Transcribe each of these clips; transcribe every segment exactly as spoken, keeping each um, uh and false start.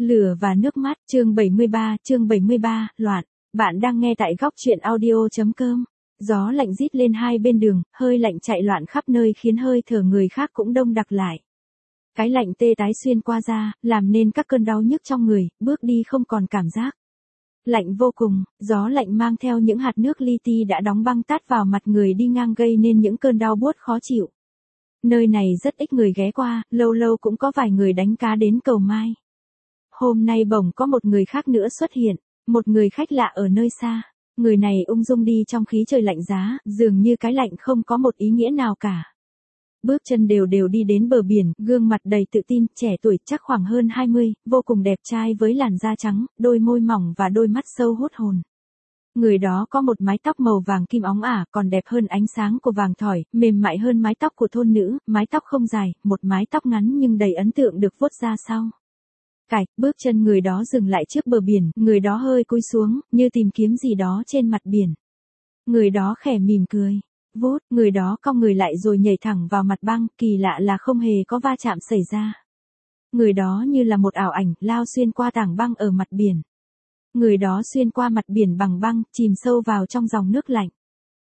Lửa và nước mắt, chương bảy mươi ba, chương bảy mươi ba, loạn. Bạn đang nghe tại góc truyện audio.com. Gió lạnh rít lên hai bên đường, hơi lạnh chạy loạn khắp nơi khiến hơi thở người khác cũng đông đặc lại. Cái lạnh tê tái xuyên qua da, làm nên các cơn đau nhức trong người, bước đi không còn cảm giác. Lạnh vô cùng, gió lạnh mang theo những hạt nước li ti đã đóng băng tát vào mặt người đi ngang gây nên những cơn đau buốt khó chịu. Nơi này rất ít người ghé qua, lâu lâu cũng có vài người đánh cá đến cầu mai. Hôm nay bỗng có một người khác nữa xuất hiện, một người khách lạ ở nơi xa. Người này ung dung đi trong khí trời lạnh giá, dường như cái lạnh không có một ý nghĩa nào cả. Bước chân đều đều đi đến bờ biển, gương mặt đầy tự tin, trẻ tuổi chắc khoảng hơn hai mươi, vô cùng đẹp trai với làn da trắng, đôi môi mỏng và đôi mắt sâu hút hồn. Người đó có một mái tóc màu vàng kim óng ả, còn đẹp hơn ánh sáng của vàng thỏi, mềm mại hơn mái tóc của thôn nữ, mái tóc không dài, một mái tóc ngắn nhưng đầy ấn tượng được vuốt ra sau. Cạch, bước chân người đó dừng lại trước bờ biển, người đó hơi cúi xuống, như tìm kiếm gì đó trên mặt biển. Người đó khẽ mỉm cười. Vút, người đó cong người lại rồi nhảy thẳng vào mặt băng, kỳ lạ là không hề có va chạm xảy ra. Người đó như là một ảo ảnh, lao xuyên qua tảng băng ở mặt biển. Người đó xuyên qua mặt biển bằng băng, chìm sâu vào trong dòng nước lạnh.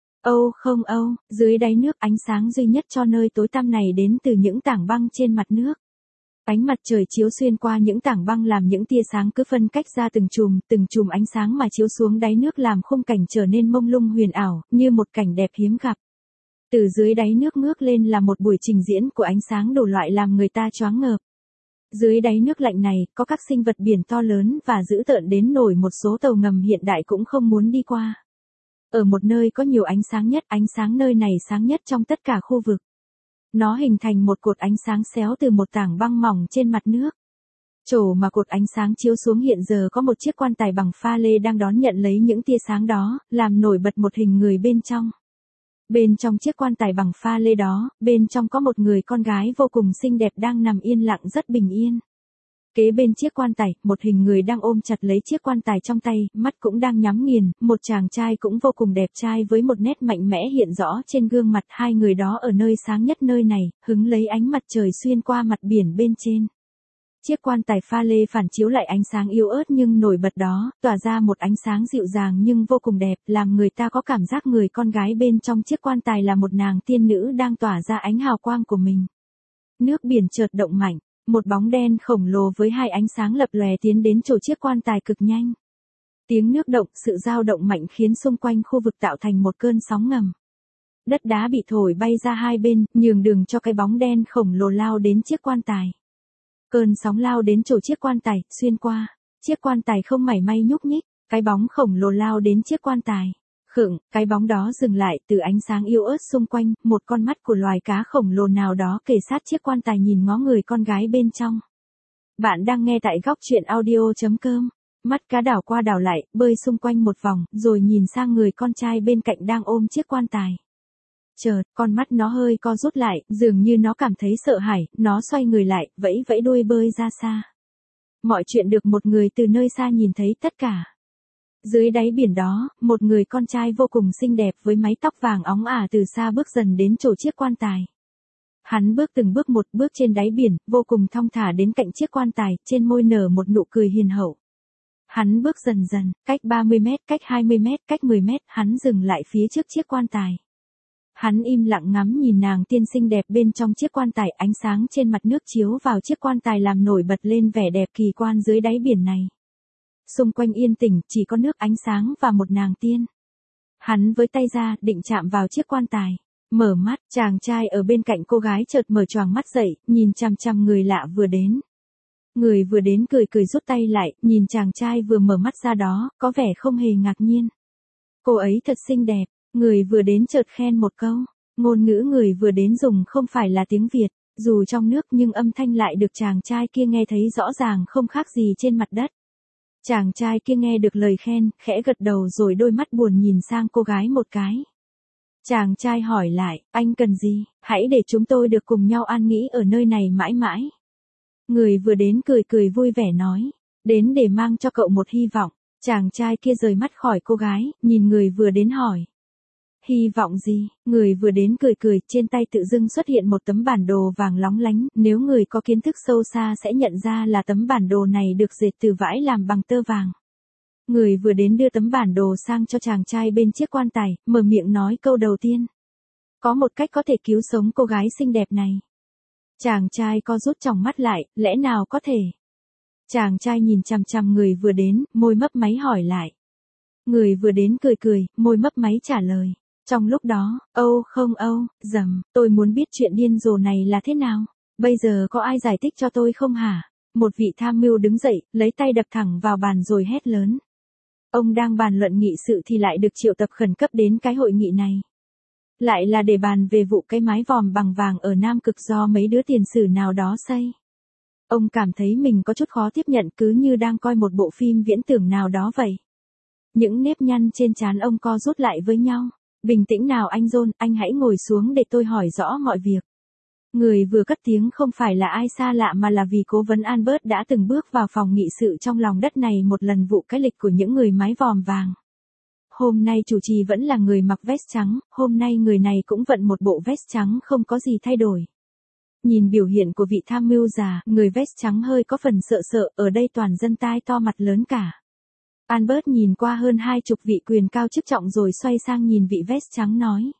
Âu không âu, dưới đáy nước ánh sáng duy nhất cho nơi tối tăm này đến từ những tảng băng trên mặt nước. Ánh mặt trời chiếu xuyên qua những tảng băng làm những tia sáng cứ phân cách ra từng chùm, từng chùm ánh sáng mà chiếu xuống đáy nước làm khung cảnh trở nên mông lung huyền ảo, như một cảnh đẹp hiếm gặp. Từ dưới đáy nước ngước lên là một buổi trình diễn của ánh sáng đủ loại làm người ta choáng ngợp. Dưới đáy nước lạnh này, có các sinh vật biển to lớn và dữ tợn đến nổi một số tàu ngầm hiện đại cũng không muốn đi qua. Ở một nơi có nhiều ánh sáng nhất, ánh sáng nơi này sáng nhất trong tất cả khu vực. Nó hình thành một cột ánh sáng xéo từ một tảng băng mỏng trên mặt nước. Chỗ mà cột ánh sáng chiếu xuống hiện giờ có một chiếc quan tài bằng pha lê đang đón nhận lấy những tia sáng đó, làm nổi bật một hình người bên trong. Bên trong chiếc quan tài bằng pha lê đó, bên trong có một người con gái vô cùng xinh đẹp đang nằm yên lặng rất bình yên. Kế bên chiếc quan tài, một hình người đang ôm chặt lấy chiếc quan tài trong tay, mắt cũng đang nhắm nghiền, một chàng trai cũng vô cùng đẹp trai với một nét mạnh mẽ hiện rõ trên gương mặt. Hai người đó ở nơi sáng nhất nơi này, hứng lấy ánh mặt trời xuyên qua mặt biển bên trên. Chiếc quan tài pha lê phản chiếu lại ánh sáng yếu ớt nhưng nổi bật đó, tỏa ra một ánh sáng dịu dàng nhưng vô cùng đẹp, làm người ta có cảm giác người con gái bên trong chiếc quan tài là một nàng tiên nữ đang tỏa ra ánh hào quang của mình. Nước biển chợt động mạnh. Một bóng đen khổng lồ với hai ánh sáng lập lòe tiến đến chỗ chiếc quan tài cực nhanh. Tiếng nước động, sự dao động mạnh khiến xung quanh khu vực tạo thành một cơn sóng ngầm. Đất đá bị thổi bay ra hai bên, nhường đường cho cái bóng đen khổng lồ lao đến chiếc quan tài. Cơn sóng lao đến chỗ chiếc quan tài, xuyên qua. Chiếc quan tài không mảy may nhúc nhích, cái bóng khổng lồ lao đến chiếc quan tài. Khựng, cái bóng đó dừng lại, từ ánh sáng yếu ớt xung quanh, một con mắt của loài cá khổng lồ nào đó kề sát chiếc quan tài nhìn ngó người con gái bên trong. Bạn đang nghe tại góc truyện audio.com. Mắt cá đảo qua đảo lại, bơi xung quanh một vòng, rồi nhìn sang người con trai bên cạnh đang ôm chiếc quan tài. Chợt, con mắt nó hơi co rút lại, dường như nó cảm thấy sợ hãi, nó xoay người lại, vẫy vẫy đuôi bơi ra xa. Mọi chuyện được một người từ nơi xa nhìn thấy tất cả. Dưới đáy biển đó, một người con trai vô cùng xinh đẹp với mái tóc vàng óng ả từ xa bước dần đến chỗ chiếc quan tài. Hắn bước từng bước một bước trên đáy biển, vô cùng thong thả đến cạnh chiếc quan tài, trên môi nở một nụ cười hiền hậu. Hắn bước dần dần, cách ba mươi mét, cách hai mươi mét, cách mười mét, hắn dừng lại phía trước chiếc quan tài. Hắn im lặng ngắm nhìn nàng tiên xinh đẹp bên trong chiếc quan tài, ánh sáng trên mặt nước chiếu vào chiếc quan tài làm nổi bật lên vẻ đẹp kỳ quan dưới đáy biển này. Xung quanh yên tĩnh, chỉ có nước ánh sáng và một nàng tiên. Hắn với tay ra, định chạm vào chiếc quan tài. Mở mắt, chàng trai ở bên cạnh cô gái chợt mở choàng mắt dậy, nhìn chằm chằm người lạ vừa đến. Người vừa đến cười cười rút tay lại, nhìn chàng trai vừa mở mắt ra đó, có vẻ không hề ngạc nhiên. Cô ấy thật xinh đẹp, người vừa đến chợt khen một câu. Ngôn ngữ người vừa đến dùng không phải là tiếng Việt, dù trong nước nhưng âm thanh lại được chàng trai kia nghe thấy rõ ràng không khác gì trên mặt đất. Chàng trai kia nghe được lời khen, khẽ gật đầu rồi đôi mắt buồn nhìn sang cô gái một cái. Chàng trai hỏi lại, anh cần gì, hãy để chúng tôi được cùng nhau an nghỉ ở nơi này mãi mãi. Người vừa đến cười cười vui vẻ nói, đến để mang cho cậu một hy vọng. Chàng trai kia rời mắt khỏi cô gái, nhìn người vừa đến hỏi. Hy vọng gì? Người vừa đến cười cười, trên tay tự dưng xuất hiện một tấm bản đồ vàng lóng lánh, nếu người có kiến thức sâu xa sẽ nhận ra là tấm bản đồ này được dệt từ vải làm bằng tơ vàng. Người vừa đến đưa tấm bản đồ sang cho chàng trai bên chiếc quan tài, mở miệng nói câu đầu tiên. Có một cách có thể cứu sống cô gái xinh đẹp này. Chàng trai co rút tròng mắt lại, lẽ nào có thể? Chàng trai nhìn chằm chằm người vừa đến, môi mấp máy hỏi lại. Người vừa đến cười cười, môi mấp máy trả lời. Trong lúc đó, âu không âu, dầm, tôi muốn biết chuyện điên rồ này là thế nào. Bây giờ có ai giải thích cho tôi không hả? Một vị tham mưu đứng dậy, lấy tay đập thẳng vào bàn rồi hét lớn. Ông đang bàn luận nghị sự thì lại được triệu tập khẩn cấp đến cái hội nghị này. Lại là để bàn về vụ cái mái vòm bằng vàng ở Nam Cực do mấy đứa tiền sử nào đó xây. Ông cảm thấy mình có chút khó tiếp nhận, cứ như đang coi một bộ phim viễn tưởng nào đó vậy. Những nếp nhăn trên trán ông co rút lại với nhau. Bình tĩnh nào anh John, anh hãy ngồi xuống để tôi hỏi rõ mọi việc. Người vừa cất tiếng không phải là ai xa lạ mà là vì cố vấn Albert đã từng bước vào phòng nghị sự trong lòng đất này một lần vụ cái lịch của những người mái vòm vàng. Hôm nay chủ trì vẫn là người mặc vest trắng, hôm nay người này cũng vận một bộ vest trắng không có gì thay đổi. Nhìn biểu hiện của vị tham mưu già, người vest trắng hơi có phần sợ sợ, ở đây toàn dân tai to mặt lớn cả. Albert nhìn qua hơn hai chục vị quyền cao chức trọng rồi xoay sang nhìn vị vest trắng nói.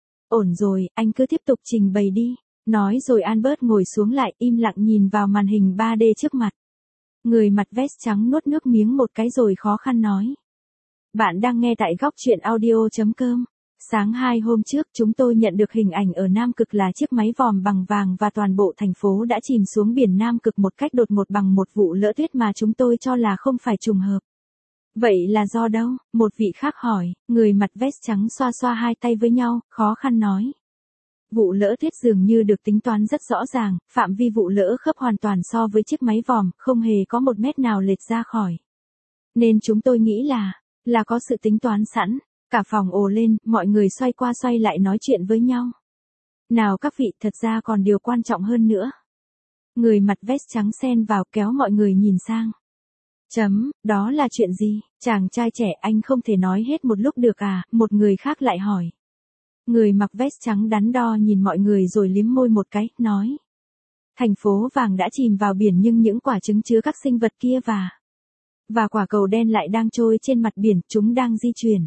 Ổn rồi, anh cứ tiếp tục trình bày đi. Nói rồi Albert ngồi xuống lại im lặng nhìn vào màn hình ba D trước mặt. Người mặt vest trắng nuốt nước miếng một cái rồi khó khăn nói. Bạn đang nghe tại góc truyện audio.com. Sáng hai hôm trước chúng tôi nhận được hình ảnh ở Nam Cực là chiếc máy vòm bằng vàng và toàn bộ thành phố đã chìm xuống biển Nam Cực một cách đột ngột bằng một vụ lỡ tuyết mà chúng tôi cho là không phải trùng hợp. Vậy là do đâu? Một vị khác hỏi, người mặt vest trắng xoa xoa hai tay với nhau, khó khăn nói. Vụ lỡ tuyết dường như được tính toán rất rõ ràng, phạm vi vụ lỡ khớp hoàn toàn so với chiếc máy vòm, không hề có một mét nào lệch ra khỏi. Nên chúng tôi nghĩ là, là có sự tính toán sẵn. Cả phòng ồ lên, mọi người xoay qua xoay lại nói chuyện với nhau. Nào các vị, thật ra còn điều quan trọng hơn nữa. Người mặt vest trắng xen vào kéo mọi người nhìn sang. Chấm, đó là chuyện gì? Chàng trai trẻ, anh không thể nói hết một lúc được à? Một người khác lại hỏi. Người mặc vest trắng đắn đo nhìn mọi người rồi liếm môi một cái, nói. Thành phố vàng đã chìm vào biển nhưng những quả trứng chứa các sinh vật kia và... Và quả cầu đen lại đang trôi trên mặt biển, chúng đang di chuyển.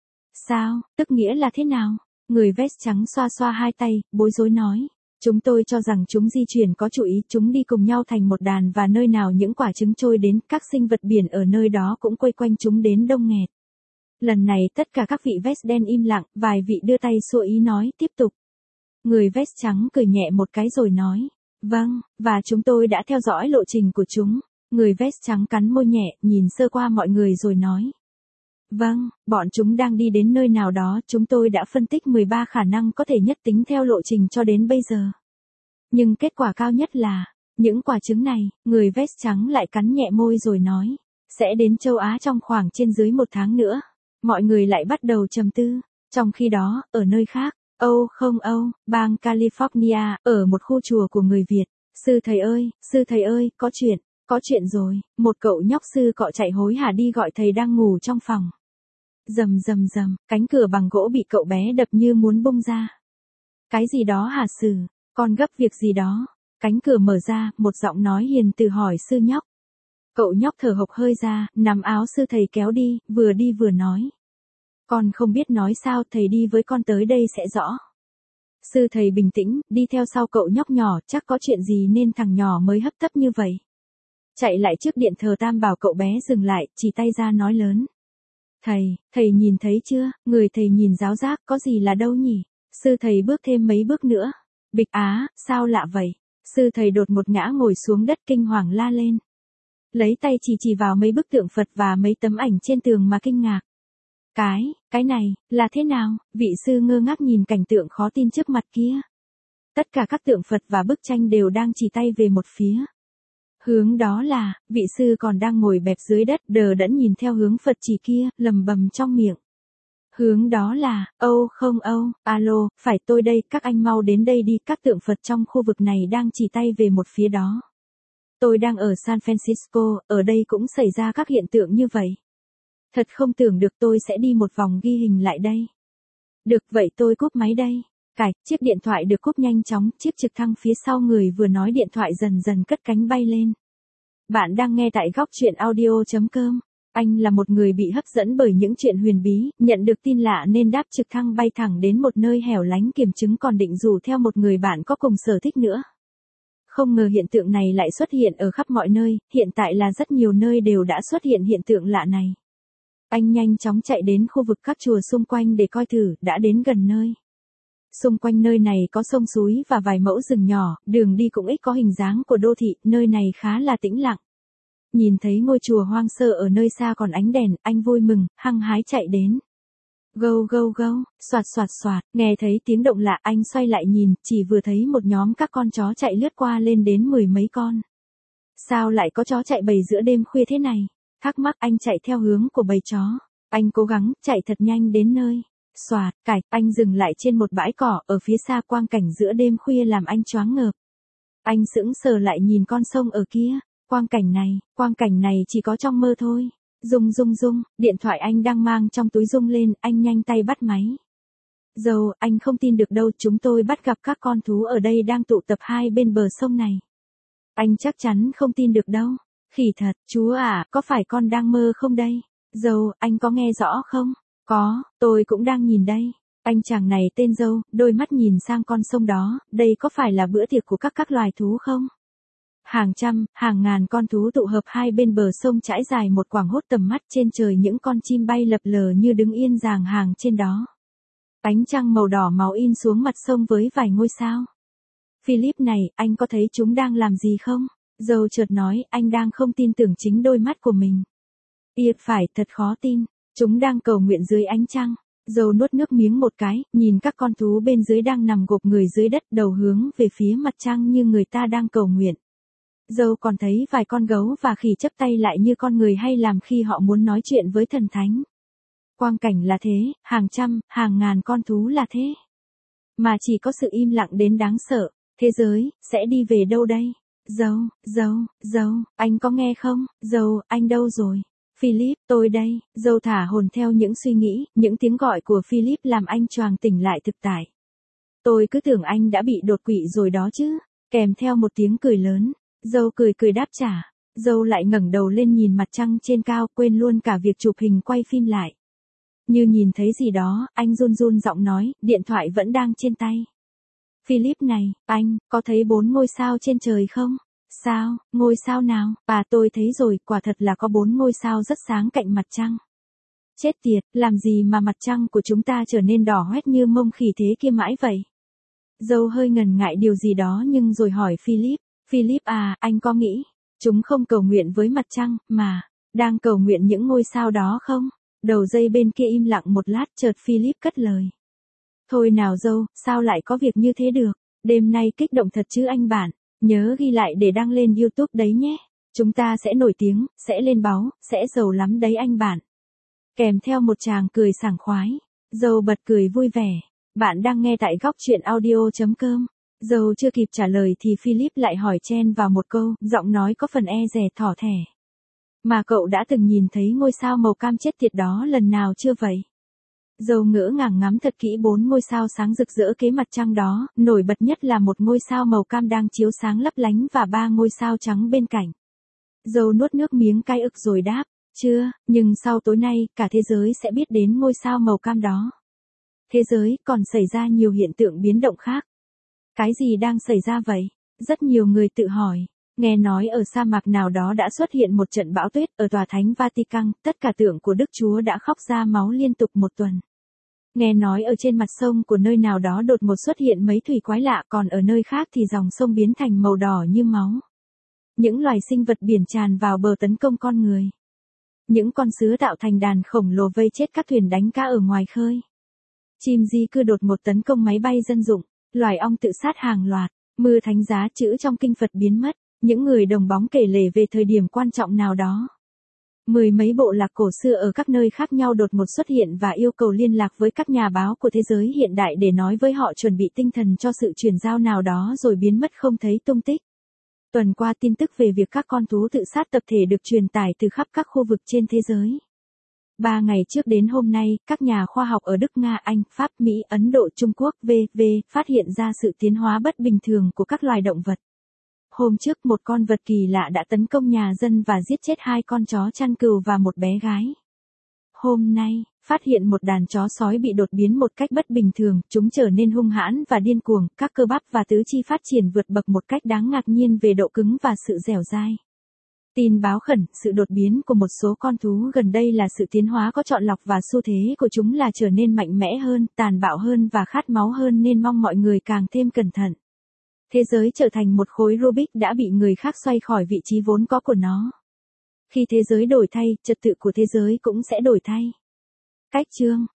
Sao, tức nghĩa là thế nào? Người vest trắng xoa xoa hai tay, bối rối nói. Chúng tôi cho rằng chúng di chuyển có chủ ý, chúng đi cùng nhau thành một đàn và nơi nào những quả trứng trôi đến, các sinh vật biển ở nơi đó cũng quây quanh chúng đến đông nghẹt. Lần này tất cả các vị vest đen im lặng, vài vị đưa tay xua ý nói, tiếp tục. Người vest trắng cười nhẹ một cái rồi nói. Vâng, và chúng tôi đã theo dõi lộ trình của chúng. Người vest trắng cắn môi nhẹ, nhìn sơ qua mọi người rồi nói. Vâng, bọn chúng đang đi đến nơi nào đó, chúng tôi đã phân tích mười ba khả năng có thể nhất tính theo lộ trình cho đến bây giờ. Nhưng kết quả cao nhất là, những quả trứng này, người vest trắng lại cắn nhẹ môi rồi nói, sẽ đến châu Á trong khoảng trên dưới một tháng nữa. Mọi người lại bắt đầu trầm tư. Trong khi đó, ở nơi khác, Âu không Âu, bang California, ở một khu chùa của người Việt. Sư thầy ơi, sư thầy ơi, có chuyện. Có chuyện rồi, một cậu nhóc sư cọ chạy hối hả đi gọi thầy đang ngủ trong phòng. Rầm rầm rầm, cánh cửa bằng gỗ bị cậu bé đập như muốn bung ra. Cái gì đó hả sư, con gấp việc gì đó. Cánh cửa mở ra, một giọng nói hiền từ hỏi sư nhóc. Cậu nhóc thở hộc hơi ra, nắm áo sư thầy kéo đi, vừa đi vừa nói. Con không biết nói sao, thầy đi với con tới đây sẽ rõ. Sư thầy bình tĩnh, đi theo sau cậu nhóc nhỏ, chắc có chuyện gì nên thằng nhỏ mới hấp tấp như vậy. Chạy lại trước điện thờ Tam bảo cậu bé dừng lại, chỉ tay ra nói lớn. Thầy, thầy nhìn thấy chưa, người thầy nhìn giáo giác, có gì là đâu nhỉ? Sư thầy bước thêm mấy bước nữa. Bịch á, sao lạ vậy? Sư thầy đột một ngã ngồi xuống đất kinh hoàng la lên. Lấy tay chỉ chỉ vào mấy bức tượng Phật và mấy tấm ảnh trên tường mà kinh ngạc. Cái, cái này, là thế nào? Vị sư ngơ ngác nhìn cảnh tượng khó tin trước mặt kia. Tất cả các tượng Phật và bức tranh đều đang chỉ tay về một phía. Hướng đó là, vị sư còn đang ngồi bẹp dưới đất đờ đẫn nhìn theo hướng Phật chỉ kia, lầm bầm trong miệng. Hướng đó là, Âu không Âu, alo, phải tôi đây, các anh mau đến đây đi, các tượng Phật trong khu vực này đang chỉ tay về một phía đó. Tôi đang ở San Francisco, ở đây cũng xảy ra các hiện tượng như vậy. Thật không tưởng được tôi sẽ đi một vòng ghi hình lại đây. Được vậy tôi cúp máy đây. Cạch, chiếc điện thoại được cúp nhanh chóng, chiếc trực thăng phía sau người vừa nói điện thoại dần dần cất cánh bay lên. Bạn đang nghe tại góc chuyện audio.com. Anh là một người bị hấp dẫn bởi những chuyện huyền bí, nhận được tin lạ nên đáp trực thăng bay thẳng đến một nơi hẻo lánh kiểm chứng còn định rủ theo một người bạn có cùng sở thích nữa. Không ngờ hiện tượng này lại xuất hiện ở khắp mọi nơi, hiện tại là rất nhiều nơi đều đã xuất hiện hiện tượng lạ này. Anh nhanh chóng chạy đến khu vực các chùa xung quanh để coi thử, đã đến gần nơi. Xung quanh nơi này có sông suối và vài mẫu rừng nhỏ, đường đi cũng ít có hình dáng của đô thị, nơi này khá là tĩnh lặng. Nhìn thấy ngôi chùa hoang sơ ở nơi xa còn ánh đèn, anh vui mừng, hăng hái chạy đến. Gâu gâu gâu, soạt soạt soạt, nghe thấy tiếng động lạ anh xoay lại nhìn, chỉ vừa thấy một nhóm các con chó chạy lướt qua lên đến mười mấy con. Sao lại có chó chạy bầy giữa đêm khuya thế này? Thắc mắc anh chạy theo hướng của bầy chó. Anh cố gắng, chạy thật nhanh đến nơi. Soạt, cạch, anh dừng lại trên một bãi cỏ, ở phía xa quang cảnh giữa đêm khuya làm anh choáng ngợp. Anh sững sờ lại nhìn con sông ở kia. Quang cảnh này, quang cảnh này chỉ có trong mơ thôi. Rung rung rung, điện thoại anh đang mang trong túi rung lên, anh nhanh tay bắt máy. Dâu, anh không tin được đâu, chúng tôi bắt gặp các con thú ở đây đang tụ tập hai bên bờ sông này. Anh chắc chắn không tin được đâu. Khỉ thật, chú à, có phải con đang mơ không đây? Dâu, anh có nghe rõ không? Có, tôi cũng đang nhìn đây. Anh chàng này tên Dâu, đôi mắt nhìn sang con sông đó, đây có phải là bữa tiệc của các các loài thú không? Hàng trăm, hàng ngàn con thú tụ hợp hai bên bờ sông trải dài một quảng hốt tầm mắt trên trời những con chim bay lập lờ như đứng yên dàng hàng trên đó. Ánh trăng màu đỏ máu in xuống mặt sông với vài ngôi sao. Philip này, anh có thấy chúng đang làm gì không? Dâu chợt nói, anh đang không tin tưởng chính đôi mắt của mình. Ỉa phải, thật khó tin. Chúng đang cầu nguyện dưới ánh trăng. Dâu nuốt nước miếng một cái, nhìn các con thú bên dưới đang nằm gục người dưới đất đầu hướng về phía mặt trăng như người ta đang cầu nguyện. Dâu còn thấy vài con gấu và khỉ chắp tay lại như con người hay làm khi họ muốn nói chuyện với thần thánh. Quang cảnh là thế, hàng trăm, hàng ngàn con thú là thế. Mà chỉ có sự im lặng đến đáng sợ. Thế giới, sẽ đi về đâu đây? Dâu, dâu, dâu, anh có nghe không? Dâu, anh đâu rồi? Philip, tôi đây. Dâu thả hồn theo những suy nghĩ, những tiếng gọi của Philip làm anh choàng tỉnh lại thực tại. Tôi cứ tưởng anh đã bị đột quỵ rồi đó chứ. Kèm theo một tiếng cười lớn. Dâu cười cười đáp trả. Dâu lại ngẩng đầu lên nhìn mặt trăng trên cao, quên luôn cả việc chụp hình quay phim lại. Như nhìn thấy gì đó, anh run run giọng nói, điện thoại vẫn đang trên tay. Philip này, anh, có thấy bốn ngôi sao trên trời không? Sao, ngôi sao nào? À tôi thấy rồi, quả thật là có bốn ngôi sao rất sáng cạnh mặt trăng. Chết tiệt, làm gì mà mặt trăng của chúng ta trở nên đỏ hoét như mông khỉ thế kia mãi vậy? Dâu hơi ngần ngại điều gì đó nhưng rồi hỏi Philip. Philip à, anh có nghĩ, chúng không cầu nguyện với mặt trăng, mà, đang cầu nguyện những ngôi sao đó không? Đầu dây bên kia im lặng một lát chợt Philip cất lời. Thôi nào dâu, sao lại có việc như thế được? Đêm nay kích động thật chứ anh bạn, nhớ ghi lại để đăng lên YouTube đấy nhé. Chúng ta sẽ nổi tiếng, sẽ lên báo, sẽ giàu lắm đấy anh bạn. Kèm theo một tràng cười sảng khoái, dâu bật cười vui vẻ. Bạn đang nghe tại góc chuyện audio.com. Dâu chưa kịp trả lời thì Philip lại hỏi chen vào một câu, giọng nói có phần e dè thỏ thẻ. Mà cậu đã từng nhìn thấy ngôi sao màu cam chết tiệt đó lần nào chưa vậy? Dâu ngỡ ngàng ngắm thật kỹ bốn ngôi sao sáng rực rỡ kế mặt trăng đó, nổi bật nhất là một ngôi sao màu cam đang chiếu sáng lấp lánh và ba ngôi sao trắng bên cạnh. Dâu nuốt nước miếng cay ức rồi đáp, chưa, nhưng sau tối nay, cả thế giới sẽ biết đến ngôi sao màu cam đó. Thế giới còn xảy ra nhiều hiện tượng biến động khác. Cái gì đang xảy ra vậy? Rất nhiều người tự hỏi. Nghe nói ở sa mạc nào đó đã xuất hiện một trận bão tuyết, ở tòa thánh Vatican, tất cả tượng của Đức Chúa đã khóc ra máu liên tục một tuần. Nghe nói ở trên mặt sông của nơi nào đó đột ngột xuất hiện mấy thủy quái lạ, còn ở nơi khác thì dòng sông biến thành màu đỏ như máu. Những loài sinh vật biển tràn vào bờ tấn công con người. Những con sứa tạo thành đàn khổng lồ vây chết các thuyền đánh cá ở ngoài khơi. Chim di cư đột ngột tấn công máy bay dân dụng. Loài ong tự sát hàng loạt, mưa thánh giá chữ trong kinh Phật biến mất, những người đồng bóng kể lể về thời điểm quan trọng nào đó. Mười mấy bộ lạc cổ xưa ở các nơi khác nhau đột ngột xuất hiện và yêu cầu liên lạc với các nhà báo của thế giới hiện đại để nói với họ chuẩn bị tinh thần cho sự chuyển giao nào đó rồi biến mất không thấy tung tích. Tuần qua tin tức về việc các con thú tự sát tập thể được truyền tải từ khắp các khu vực trên thế giới. Ba ngày trước đến hôm nay, các nhà khoa học ở Đức, Nga, Anh, Pháp, Mỹ, Ấn Độ, Trung Quốc, vân vân phát hiện ra sự tiến hóa bất bình thường của các loài động vật. Hôm trước một con vật kỳ lạ đã tấn công nhà dân và giết chết hai con chó chăn cừu và một bé gái. Hôm nay, phát hiện một đàn chó sói bị đột biến một cách bất bình thường, chúng trở nên hung hãn và điên cuồng, các cơ bắp và tứ chi phát triển vượt bậc một cách đáng ngạc nhiên về độ cứng và sự dẻo dai. Tin báo khẩn, sự đột biến của một số con thú gần đây là sự tiến hóa có chọn lọc và xu thế của chúng là trở nên mạnh mẽ hơn, tàn bạo hơn và khát máu hơn nên mong mọi người càng thêm cẩn thận. Thế giới trở thành một khối Rubik đã bị người khác xoay khỏi vị trí vốn có của nó. Khi thế giới đổi thay, trật tự của thế giới cũng sẽ đổi thay. Cách chương